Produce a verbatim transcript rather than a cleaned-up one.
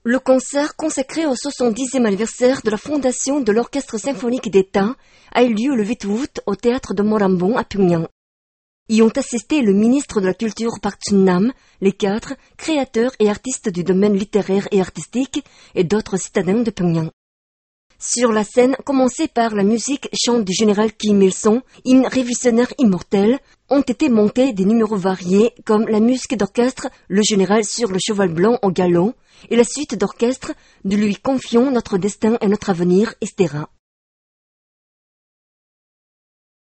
Le concert consacré au soixante-dixième anniversaire de la fondation de l'Orchestre symphonique d'État a eu lieu le huit août au théâtre de Moranbong à Pyongyang. Y ont assisté le ministre de la Culture Park Chun-nam, les cadres, créateurs et artistes du domaine littéraire et artistique et d'autres citadins de Pyongyang. Sur la scène, commencée par la musique chant du général Kim Il-sung, hymne révolutionnaire immortel, ont été montés des numéros variés comme la musique d'orchestre Le général sur le cheval blanc au galop et la suite d'orchestre de Lui confions notre destin et notre avenir, et cetera.